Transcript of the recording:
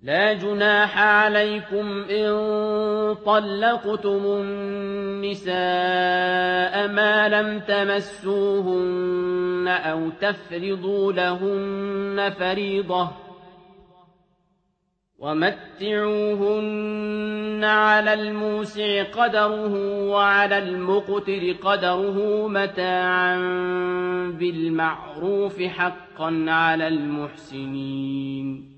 لا جناح عليكم إن طلقتم النساء ما لم تمسوهن أو تفرضوا لهن فريضة ومتعوهن على الموسع قدره وعلى المقتر قدره متاعا بالمعروف حقا على المحسنين